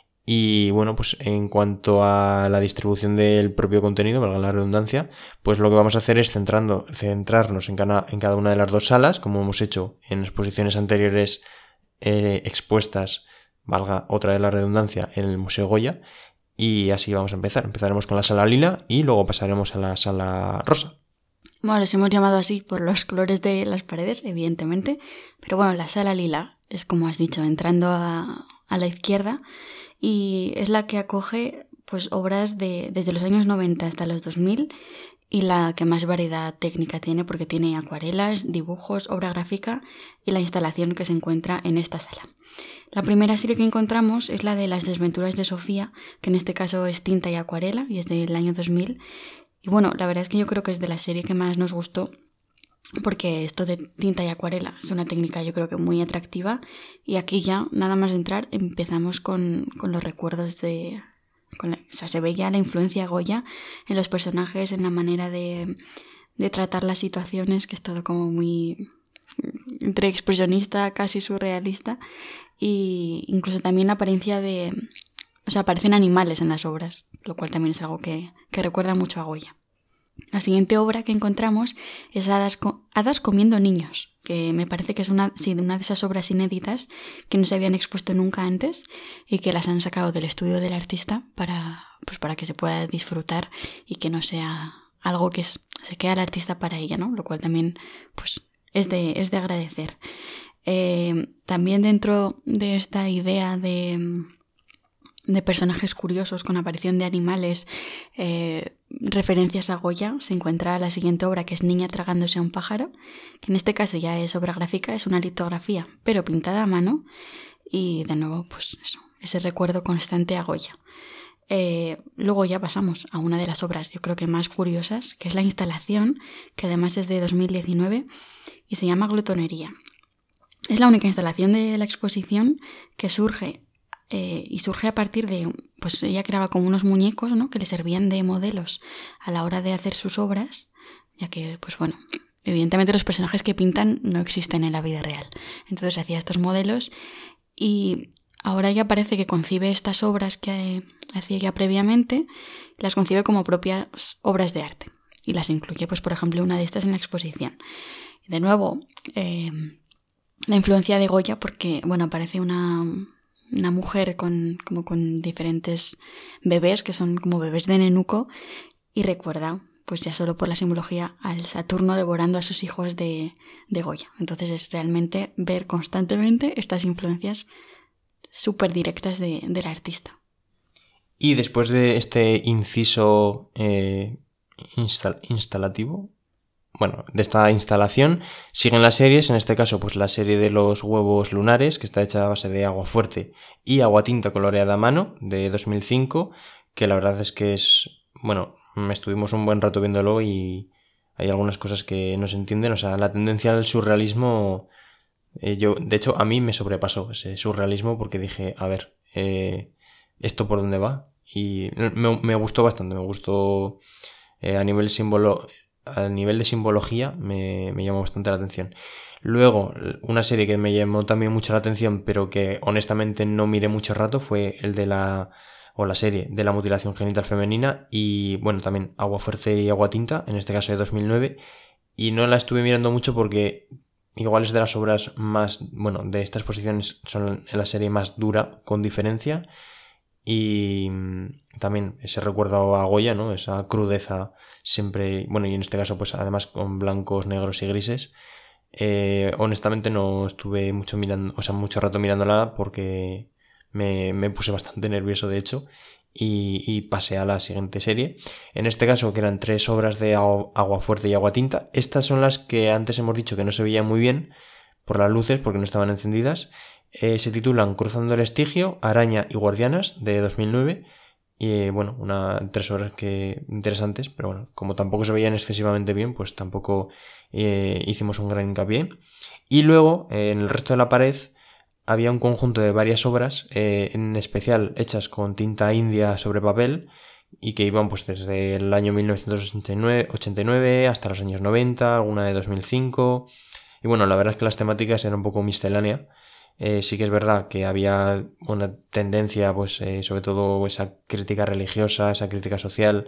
Y bueno, pues en cuanto a la distribución del propio contenido, valga la redundancia, pues lo que vamos a hacer es centrando, centrarnos en cada, en cada una de las dos salas, como hemos hecho en exposiciones anteriores eh, expuestas, valga otra de la redundancia, en el Museo Goya. Y así vamos a empezar. Empezaremos con la sala lila y luego pasaremos a la sala rosa. Bueno, les hemos llamado así por los colores de las paredes, evidentemente. Pero bueno, la sala lila es, como has dicho, entrando a, a la izquierda y es la que acoge pues obras de desde los años noventa hasta los dos mil y la que más variedad técnica tiene porque tiene acuarelas, dibujos, obra gráfica y la instalación que se encuentra en esta sala. La primera serie que encontramos es la de Las desventuras de Sofía, que en este caso es tinta y acuarela y es del año dos mil. Y bueno, la verdad es que yo creo que es de la serie que más nos gustó porque esto de tinta y acuarela es una técnica yo creo que muy atractiva y aquí ya, nada más de entrar, empezamos con, con los recuerdos de... Con la, o sea, se ve ya la influencia Goya en los personajes, en la manera de, de tratar las situaciones, que es todo como muy entre expresionista, casi surrealista, y incluso también la apariencia de... O sea, aparecen animales en las obras, lo cual también es algo que, que recuerda mucho a Goya. La siguiente obra que encontramos es Hadas, co- Hadas comiendo niños, que me parece que es una, sí, una de esas obras inéditas que no se habían expuesto nunca antes y que las han sacado del estudio del artista para, pues para que se pueda disfrutar y que no sea algo que es, se queda el artista para ella, ¿no? Lo cual también pues, es, de, es de agradecer. Eh, también dentro de esta idea de, de personajes curiosos con aparición de animales, eh, referencias a Goya, se encuentra la siguiente obra, que es Niña tragándose a un pájaro, que en este caso ya es obra gráfica, es una litografía, pero pintada a mano, y de nuevo, pues eso, ese recuerdo constante a Goya. Eh, luego ya pasamos a una de las obras, yo creo que más curiosas, que es la instalación, que además es de dos mil diecinueve y se llama Glotonería. Es la única instalación de la exposición que surge Eh, y surge a partir de, pues ella creaba como unos muñecos, ¿no?, que le servían de modelos a la hora de hacer sus obras, ya que, pues bueno, evidentemente los personajes que pintan no existen en la vida real. Entonces hacía estos modelos y ahora ya parece que concibe estas obras que hacía ya previamente, las concibe como propias obras de arte y las incluye, pues por ejemplo, una de estas en la exposición. De nuevo, eh, la influencia de Goya, porque, bueno, aparece una... una mujer con, como con diferentes bebés, que son como bebés de nenuco, y recuerda, pues ya solo por la simbología, al Saturno devorando a sus hijos de, de Goya. Entonces es realmente ver constantemente estas influencias súper directas de, del artista. Y después de este inciso eh, instal- instalativo, bueno, de esta instalación, siguen las series, en este caso pues la serie de los huevos lunares, que está hecha a base de agua fuerte y agua tinta coloreada a mano, de dos mil cinco, que la verdad es que es, bueno, estuvimos un buen rato viéndolo y hay algunas cosas que no se entienden, o sea, la tendencia al surrealismo, eh, yo, de hecho, a mí me sobrepasó ese surrealismo porque dije, a ver, eh, ¿esto por dónde va? Y me, me gustó bastante, me gustó eh, a nivel símbolo... A nivel de simbología me, me llamó bastante la atención. Luego, una serie que me llamó también mucho la atención, pero que honestamente no miré mucho rato, fue el de la... o la serie de la mutilación genital femenina y, bueno, también Agua fuerte y agua tinta, en este caso de dos mil nueve, y no la estuve mirando mucho porque igual es de las obras más... bueno, de estas posiciones son la serie más dura, con diferencia, y también ese recuerdo a Goya, ¿no? Esa crudeza siempre, bueno, y en este caso pues además con blancos, negros y grises. Eh, honestamente no estuve mucho mirando, o sea, mucho rato mirándola porque me, me puse bastante nervioso, de hecho, y, y pasé a la siguiente serie. En este caso, que eran tres obras de agua fuerte y agua tinta. Estas son las que antes hemos dicho que no se veían muy bien por las luces porque no estaban encendidas. Eh, se titulan Cruzando el Estigio, Araña y Guardianas, de dos mil nueve, y eh, bueno, una, tres obras que interesantes, pero bueno, como tampoco se veían excesivamente bien, pues tampoco eh, hicimos un gran hincapié. Y luego, eh, en el resto de la pared, había un conjunto de varias obras, eh, en especial hechas con tinta india sobre papel, y que iban pues desde el año mil novecientos ochenta y nueve hasta los años noventa, alguna de dos mil cinco, y bueno, la verdad es que las temáticas eran un poco miscelánea. Eh, sí que es verdad que había una tendencia, pues eh, sobre todo esa crítica religiosa, esa crítica social,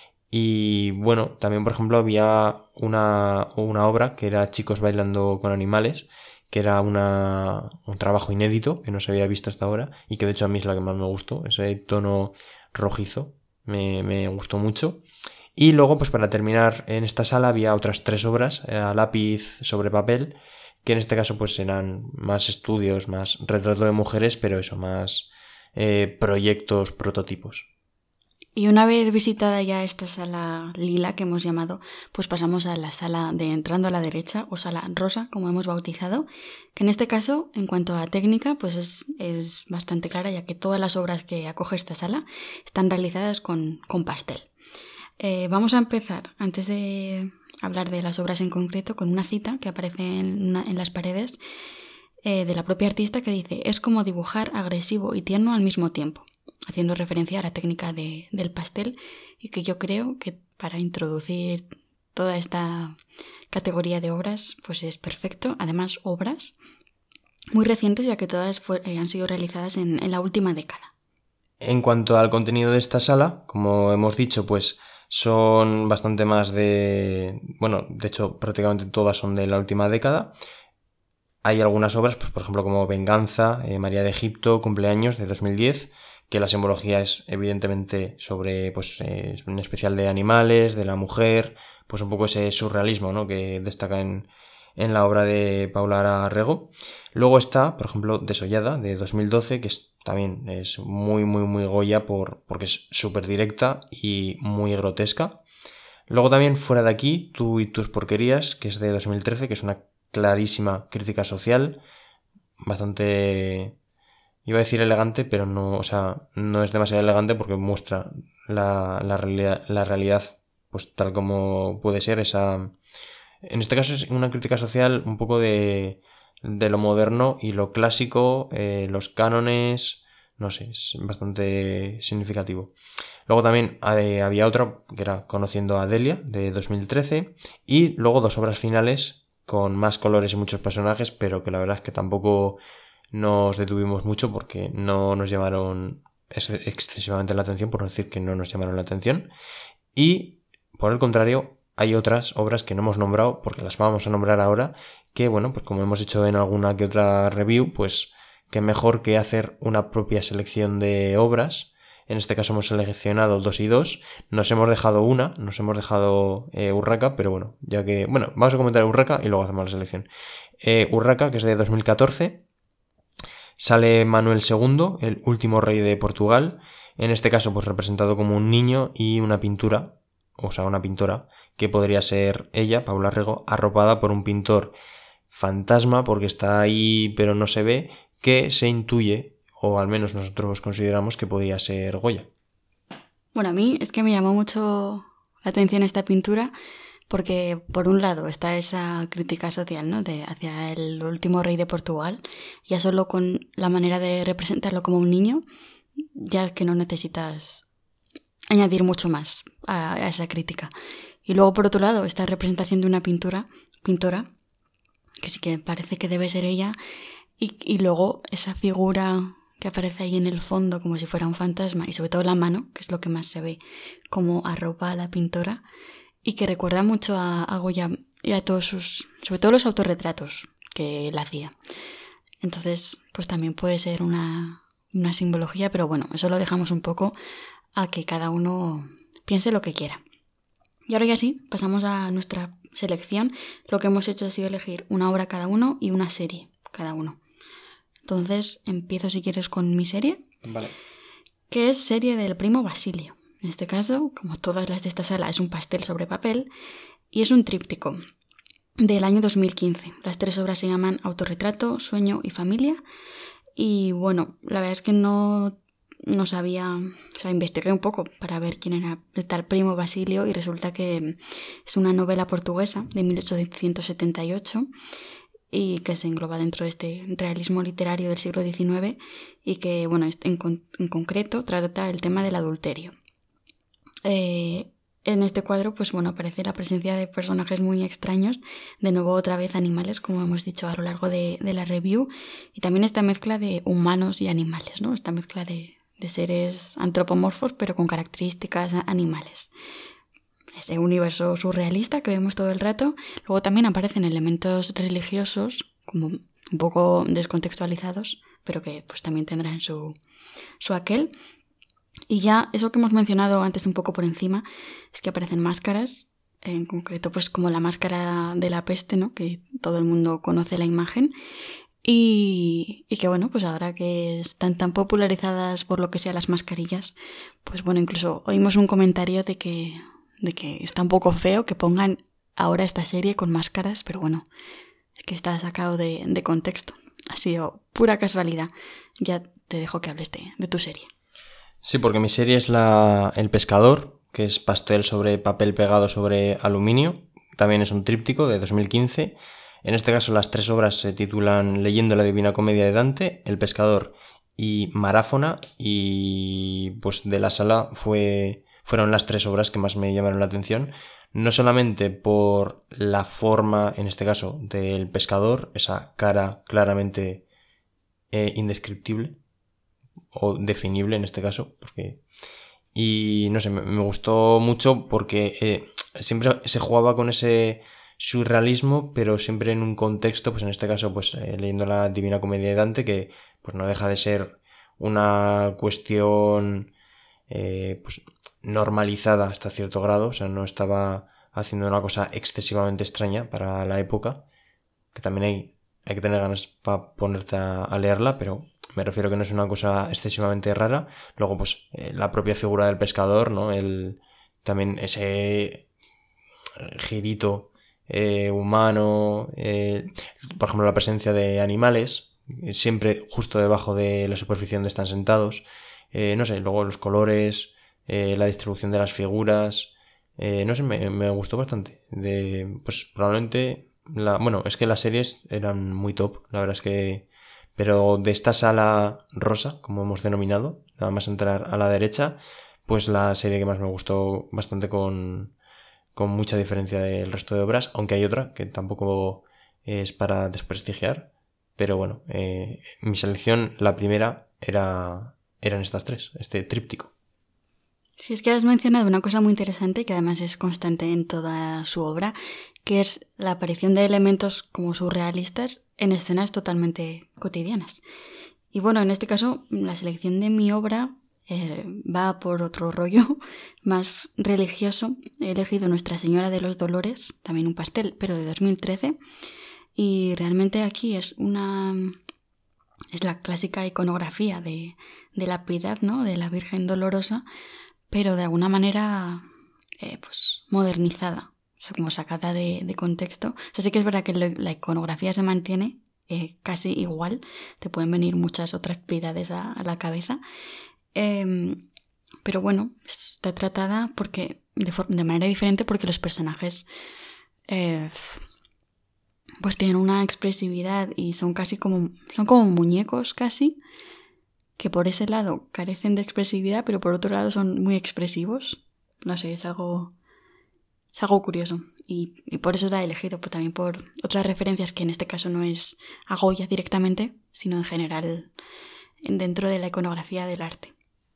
y bueno, también por ejemplo había una, una obra que era Chicos bailando con animales, que era una, un trabajo inédito que no se había visto hasta ahora y que de hecho a mí es la que más me gustó, ese tono rojizo me, me gustó mucho. Y luego, pues para terminar, en esta sala había otras tres obras a lápiz sobre papel, que en este caso pues eran más estudios, más retrato de mujeres, pero eso, más eh, proyectos, prototipos. Y una vez visitada ya esta sala lila que hemos llamado, pues pasamos a la sala de entrando a la derecha, o sala rosa, como hemos bautizado, que en este caso, en cuanto a técnica, pues es, es bastante clara, ya que todas las obras que acoge esta sala están realizadas con, con pastel. Eh, vamos a empezar, antes de hablar de las obras en concreto, con una cita que aparece en, una, en las paredes eh, de la propia artista, que dice: es como dibujar agresivo y tierno al mismo tiempo, haciendo referencia a la técnica de, del pastel, y que yo creo que para introducir toda esta categoría de obras pues es perfecto. Además, obras muy recientes, ya que todas fue, eh, han sido realizadas en, en la última década. En cuanto al contenido de esta sala, como hemos dicho, pues son bastante más de... Bueno, de hecho prácticamente todas son de la última década. Hay algunas obras, pues por ejemplo como Venganza, eh, María de Egipto, Cumpleaños, de dos mil diez, que la simbología es evidentemente sobre, pues eh, en especial de animales, de la mujer, pues un poco ese surrealismo, ¿no?, que destaca en, en la obra de Paula Rego. Luego está, por ejemplo, Desollada, de dos mil doce, que es también es muy, muy, muy Goya por, porque es súper directa y muy grotesca. Luego también Fuera de aquí, Tú y tus porquerías, que es de dos mil trece, que es una clarísima crítica social, bastante, iba a decir elegante, pero no, o sea, no es demasiado elegante porque muestra la, la realidad, la realidad pues tal como puede ser esa. En este caso es una crítica social un poco de, de lo moderno y lo clásico, eh, los cánones, no sé, es bastante significativo. Luego también eh, había otra que era Conociendo a Delia, de dos mil trece, y luego dos obras finales con más colores y muchos personajes, pero que la verdad es que tampoco nos detuvimos mucho porque no nos llamaron excesivamente la atención, por no decir que no nos llamaron la atención. Y, por el contrario, hay otras obras que no hemos nombrado, porque las vamos a nombrar ahora, que, bueno, pues como hemos hecho en alguna que otra review, pues que mejor que hacer una propia selección de obras. En este caso hemos seleccionado dos y dos. Nos hemos dejado una, nos hemos dejado eh, Urraca, pero bueno, ya que... Bueno, vamos a comentar Urraca y luego hacemos la selección. Eh, Urraca, que es de dos mil catorce. Sale Manuel segundo, el último rey de Portugal. En este caso, pues representado como un niño y una pintura, o sea, una pintora, que podría ser ella, Paula Rego, arropada por un pintor fantasma, porque está ahí pero no se ve, que se intuye, o al menos nosotros consideramos que podría ser Goya. Bueno, a mí es que me llamó mucho la atención esta pintura, porque por un lado está esa crítica social, ¿no?, de hacia el último rey de Portugal, ya solo con la manera de representarlo como un niño, ya que no necesitas añadir mucho más a, a esa crítica. Y luego por otro lado esta representación de una pintura, pintora, que sí que parece que debe ser ella, y, y luego esa figura que aparece ahí en el fondo como si fuera un fantasma, y sobre todo la mano, que es lo que más se ve, como arropa a la pintora, y que recuerda mucho a, a Goya y a todos sus, sobre todo los autorretratos que él hacía. Entonces, pues también puede ser una, una simbología, pero bueno, eso lo dejamos un poco a que cada uno piense lo que quiera. Y ahora ya sí, pasamos a nuestra selección. Lo que hemos hecho ha sido elegir una obra cada uno y una serie cada uno. Entonces, empiezo si quieres con mi serie, Vale. que es serie del primo Basilio. En este caso, como todas las de esta sala, es un pastel sobre papel y es un tríptico del año dos mil quince. Las tres obras se llaman Autorretrato, Sueño y Familia. Y bueno, la verdad es que no, no sabía, o sea, investigué un poco para ver quién era el tal primo Basilio y resulta que es una novela portuguesa de mil ochocientos setenta y ocho y que se engloba dentro de este realismo literario del siglo diecinueve y que, bueno, en, con, en concreto trata el tema del adulterio. Eh, en este cuadro, pues bueno, aparece la presencia de personajes muy extraños, de nuevo otra vez animales, como hemos dicho a lo largo de, de la review, y también esta mezcla de humanos y animales, ¿no? Esta mezcla de, de seres antropomorfos, pero con características animales. Ese universo surrealista que vemos todo el rato. Luego también aparecen elementos religiosos, como un poco descontextualizados, pero que pues también tendrán su, su aquel. Y ya eso que hemos mencionado antes un poco por encima, es que aparecen máscaras, en concreto pues como la máscara de la peste, ¿no?, que todo el mundo conoce la imagen, y, y que bueno, pues ahora que están tan popularizadas por lo que sea las mascarillas, pues bueno, incluso oímos un comentario de que, de que está un poco feo que pongan ahora esta serie con máscaras, pero bueno, es que está sacado de, de contexto, ha sido pura casualidad. Ya te dejo que hables de, de tu serie. Sí, porque mi serie es la El Pescador, que es pastel sobre papel pegado sobre aluminio. También es un tríptico de dos mil quince. En este caso las tres obras se titulan Leyendo la Divina Comedia de Dante, El Pescador y Maráfona. Y pues de la sala fue, fueron las tres obras que más me llamaron la atención. No solamente por la forma, en este caso, del pescador, esa cara claramente eh, indescriptible, o definible en este caso, porque y no sé, me, me gustó mucho porque eh, siempre se jugaba con ese surrealismo, pero siempre en un contexto, pues en este caso, pues eh, leyendo la Divina Comedia de Dante, que pues no deja de ser una cuestión eh, pues normalizada hasta cierto grado, o sea, no estaba haciendo una cosa excesivamente extraña para la época, que también hay hay que tener ganas para ponerte a, a leerla, pero me refiero que no es una cosa excesivamente rara. Luego, pues, eh, la propia figura del pescador, ¿no? El, también ese girito eh, humano, eh, por ejemplo, la presencia de animales, eh, siempre justo debajo de la superficie donde están sentados. Eh, no sé, luego los colores, eh, la distribución de las figuras, eh, no sé, me, me gustó bastante. De, pues probablemente, la, bueno, es que las series eran muy top, la verdad es que, pero de esta sala rosa, como hemos denominado, nada más entrar a la derecha, pues la serie que más me gustó bastante con, con mucha diferencia del resto de obras, aunque hay otra que tampoco es para desprestigiar, pero bueno, eh, mi selección, la primera, era... eran estas tres, este tríptico. Sí, es que has mencionado una cosa muy interesante que además es constante en toda su obra, que es la aparición de elementos como surrealistas en escenas totalmente cotidianas. Y bueno, en este caso, la selección de mi obra eh, va por otro rollo más religioso. He elegido Nuestra Señora de los Dolores, también un pastel, pero de dos mil trece, y realmente aquí es una... es la clásica iconografía de, de la piedad, ¿no? De la Virgen Dolorosa, pero de alguna manera eh, pues modernizada, o sea, como sacada de, de contexto. O sea, sí que es verdad que lo, la iconografía se mantiene eh, casi igual, te pueden venir muchas otras piedades a, a la cabeza, eh, pero bueno, está tratada porque de, for- de manera diferente porque los personajes... Eh, pues tienen una expresividad y son casi como son como muñecos casi, que por ese lado carecen de expresividad, pero por otro lado son muy expresivos. No sé, es algo es algo curioso y, y por eso la he elegido, pues también por otras referencias que en este caso no es a Goya directamente, sino en general dentro de la iconografía del arte.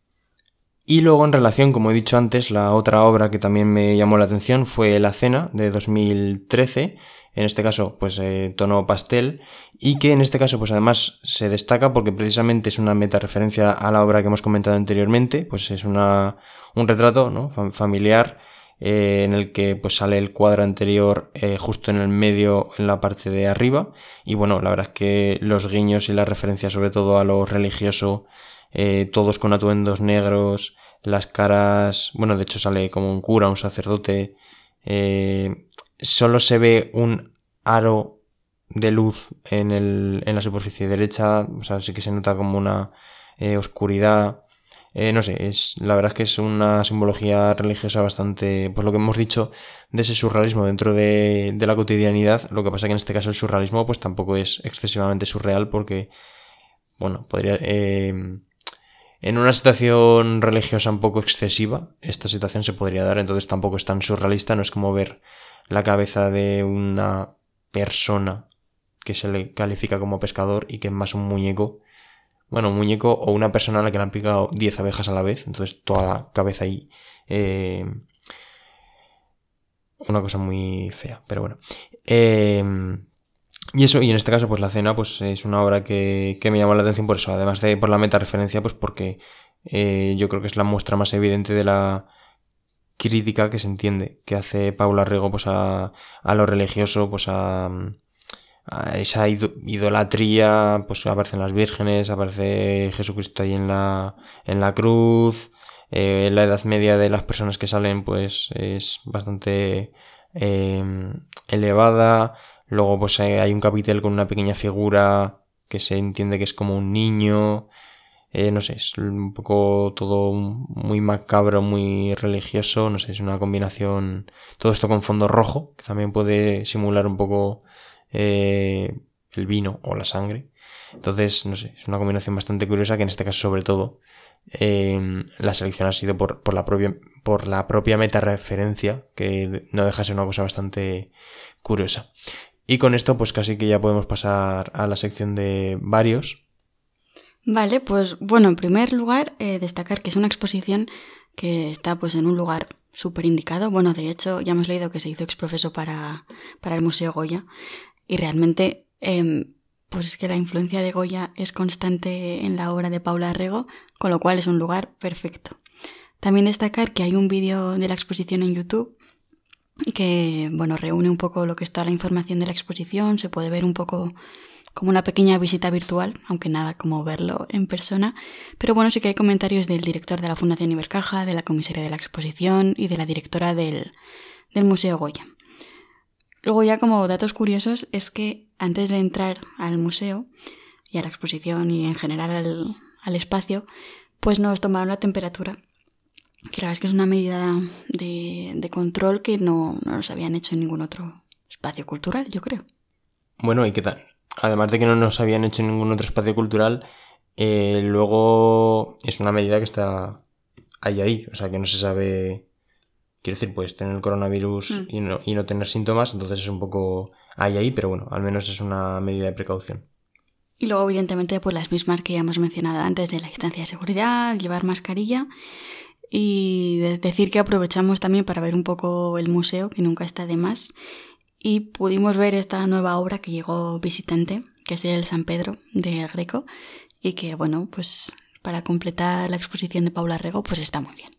Y luego, en relación, como he dicho antes, la otra obra que también me llamó la atención fue La Cena, de dos mil trece, en este caso, pues eh, tono pastel, y que en este caso, pues además se destaca porque precisamente es una metareferencia a la obra que hemos comentado anteriormente, pues es una, un retrato, ¿no? familiar, eh, en el que pues sale el cuadro anterior eh, justo en el medio, en la parte de arriba, y bueno, la verdad es que los guiños y las referencias sobre todo a lo religioso, eh, todos con atuendos negros, las caras, bueno, de hecho sale como un cura, un sacerdote, eh, solo se ve un aro de luz en, el, en la superficie derecha, o sea, sí que se nota como una eh, oscuridad, eh, no sé, es, la verdad es que es una simbología religiosa bastante, pues lo que hemos dicho, de ese surrealismo dentro de, de la cotidianidad. Lo que pasa que en este caso el surrealismo pues tampoco es excesivamente surreal porque, bueno, podría... Eh, en una situación religiosa un poco excesiva, esta situación se podría dar, entonces tampoco es tan surrealista, no es como ver la cabeza de una persona que se le califica como pescador y que es más un muñeco, bueno, un muñeco o una persona a la que le han picado diez abejas a la vez, entonces toda la cabeza ahí, eh, una cosa muy fea, pero bueno. Eh, Y eso, y en este caso, pues La Cena, pues es una obra que, que me llamó la atención por eso, además de por la metareferencia, pues porque eh, yo creo que es la muestra más evidente de la crítica que se entiende que hace Paula Rego pues a, a lo religioso, pues a, a esa idolatría, pues aparecen las vírgenes, aparece Jesucristo ahí en la, en la cruz, eh, la edad media de las personas que salen pues es bastante eh, elevada. Luego pues hay un capitel con una pequeña figura que se entiende que es como un niño, eh, no sé, es un poco todo muy macabro, muy religioso, no sé, es una combinación, todo esto con fondo rojo, que también puede simular un poco eh, el vino o la sangre. Entonces, no sé, es una combinación bastante curiosa que en este caso sobre todo eh, la selección ha sido por, por, la propia, por la propia metareferencia, que no deja de ser una cosa bastante curiosa. Y con esto pues casi que ya podemos pasar a la sección de varios. Vale, pues bueno, en primer lugar eh, destacar que es una exposición que está pues en un lugar súper indicado. Bueno, de hecho ya hemos leído que se hizo exprofeso para, para el Museo Goya y realmente eh, pues es que la influencia de Goya es constante en la obra de Paula Rego, con lo cual es un lugar perfecto. También destacar que hay un vídeo de la exposición en YouTube que, bueno, reúne un poco lo que está la información de la exposición, se puede ver un poco como una pequeña visita virtual, aunque nada como verlo en persona. Pero bueno, sí que hay comentarios del director de la Fundación Ibercaja, de la comisaria de la exposición y de la directora del, del Museo Goya. Luego ya como datos curiosos es que antes de entrar al museo y a la exposición y en general al, al espacio, pues nos tomaron la temperatura, que la verdad es que es una medida de, de control que no, no nos habían hecho en ningún otro espacio cultural, yo creo. Bueno, ¿y qué tal? Además de que no nos habían hecho en ningún otro espacio cultural, eh, luego es una medida que está ahí, ahí, o sea que no se sabe... Quiero decir, puedes tener el coronavirus mm. y, no, y no tener síntomas, entonces es un poco ahí, ahí, pero bueno, al menos es una medida de precaución. Y luego, evidentemente, pues las mismas que ya hemos mencionado antes de la distancia de seguridad, llevar mascarilla y de decir que aprovechamos también para ver un poco el museo, que nunca está de más, y pudimos ver esta nueva obra que llegó visitante, que es el San Pedro de Greco, y que, bueno, pues para completar la exposición de Paula Rego, pues está muy bien.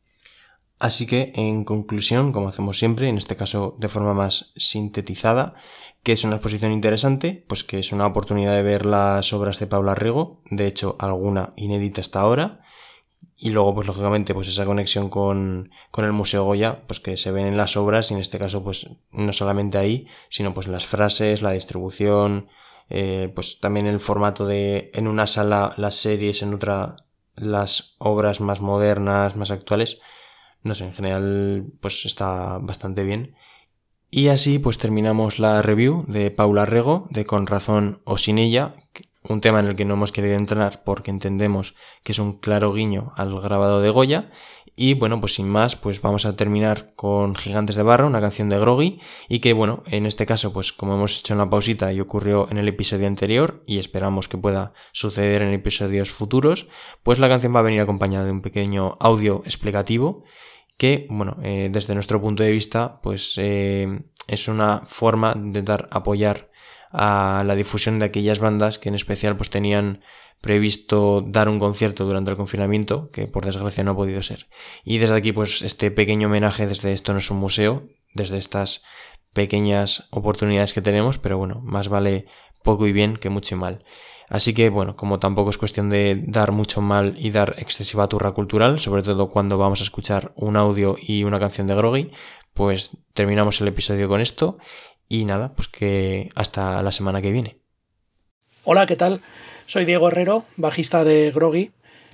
Así que, en conclusión, como hacemos siempre, en este caso de forma más sintetizada, que es una exposición interesante, pues que es una oportunidad de ver las obras de Paula Rego, de hecho alguna inédita hasta ahora, y luego pues lógicamente pues esa conexión con, con el Museo Goya, pues que se ven en las obras y en este caso pues no solamente ahí, sino pues las frases, la distribución, eh, pues también el formato de en una sala las series, en otra las obras más modernas, más actuales. No sé, en general pues está bastante bien. Y así pues terminamos la review de Paula Rego, de Con razón o sin ella, un tema en el que no hemos querido entrar porque entendemos que es un claro guiño al grabado de Goya. Y bueno, pues sin más, pues vamos a terminar con Gigantes de Barro, una canción de Grogui, y que bueno, en este caso pues como hemos hecho en la pausita y ocurrió en el episodio anterior y esperamos que pueda suceder en episodios futuros, pues la canción va a venir acompañada de un pequeño audio explicativo que, bueno, eh, desde nuestro punto de vista, pues eh, es una forma de intentar apoyar a la difusión de aquellas bandas que en especial pues tenían previsto dar un concierto durante el confinamiento, que por desgracia no ha podido ser. Y desde aquí, pues este pequeño homenaje desde Esto no es un museo, desde estas pequeñas oportunidades que tenemos, pero bueno, más vale poco y bien que mucho y mal. Así que, bueno, como tampoco es cuestión de dar mucho mal y dar excesiva turra cultural, sobre todo cuando vamos a escuchar un audio y una canción de Grogui, pues terminamos el episodio con esto y nada, pues que hasta la semana que viene. Hola, ¿qué tal? Soy Diego Herrero, bajista de Grogui,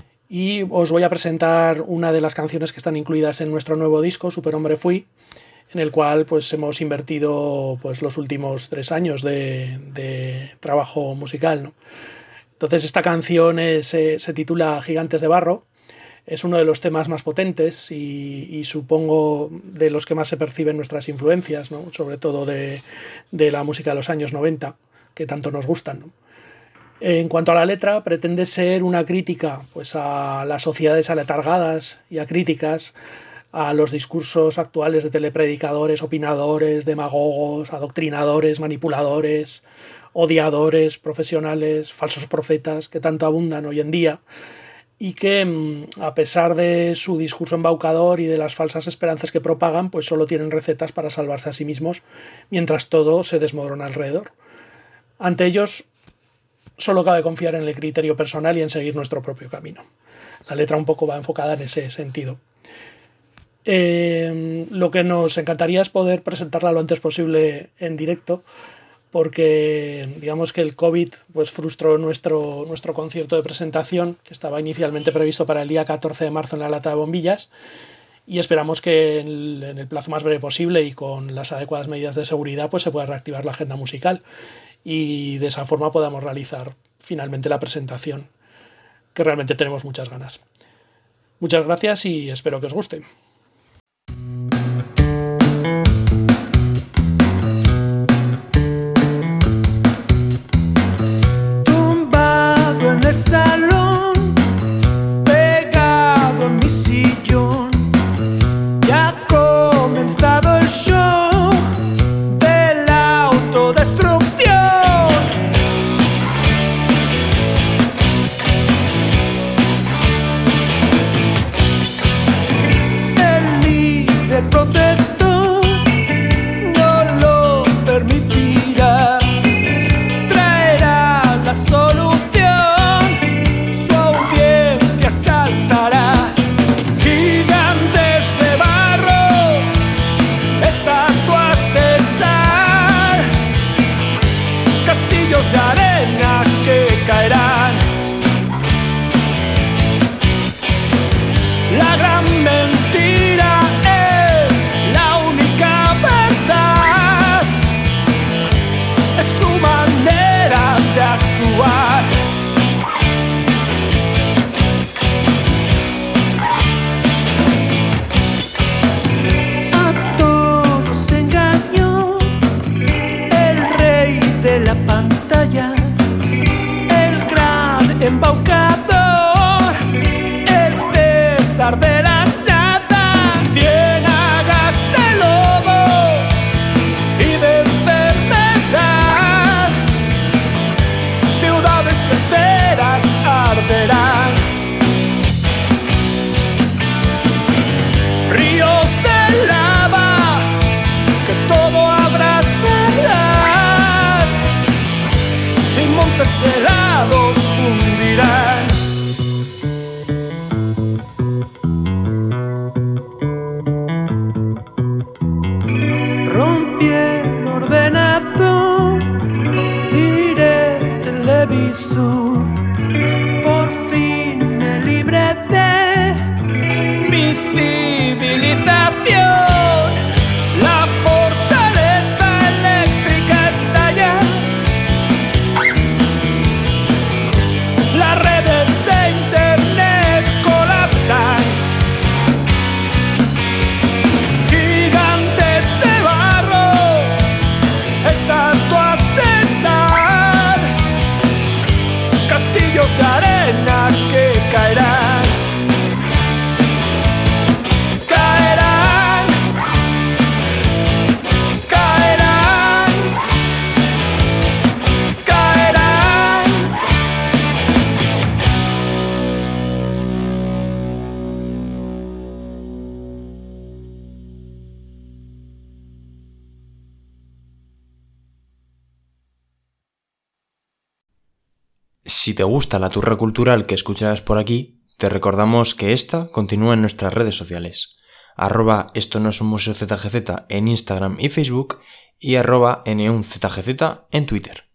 y os voy a presentar una de las canciones que están incluidas en nuestro nuevo disco, Superhombre Fui, en el cual pues hemos invertido pues los últimos tres años de, de trabajo musical, ¿no? Entonces esta canción es, eh, se titula Gigantes de Barro, es uno de los temas más potentes y, y supongo de los que más se perciben nuestras influencias, ¿no? Sobre todo de, de la música de los años noventa, que tanto nos gustan, ¿no? En cuanto a la letra, pretende ser una crítica pues, a las sociedades aletargadas y a críticas a los discursos actuales de telepredicadores, opinadores, demagogos, adoctrinadores, manipuladores, odiadores, profesionales, falsos profetas que tanto abundan hoy en día y que, a pesar de su discurso embaucador y de las falsas esperanzas que propagan, pues solo tienen recetas para salvarse a sí mismos mientras todo se desmorona alrededor. Ante ellos, solo cabe confiar en el criterio personal y en seguir nuestro propio camino. La letra un poco va enfocada en ese sentido. Eh, lo que nos encantaría es poder presentarla lo antes posible en directo, porque digamos que el COVID pues, frustró nuestro, nuestro concierto de presentación, que estaba inicialmente previsto para el día catorce de marzo en la Lata de Bombillas, y esperamos que en el, en el plazo más breve posible y con las adecuadas medidas de seguridad pues, se pueda reactivar la agenda musical y de esa forma podamos realizar finalmente la presentación, que realmente tenemos muchas ganas. Muchas gracias y espero que os guste. En el salón, pegado en mi sillón, ya ha comenzado el show de la autodestrucción. El líder protector no lo permitirá, traerá Si te gusta la turra cultural que escucharás por aquí, te recordamos que esta continúa en nuestras redes sociales. Arroba esto no es un museo Z G Z en Instagram y Facebook y arroba N un Z G Z en Twitter.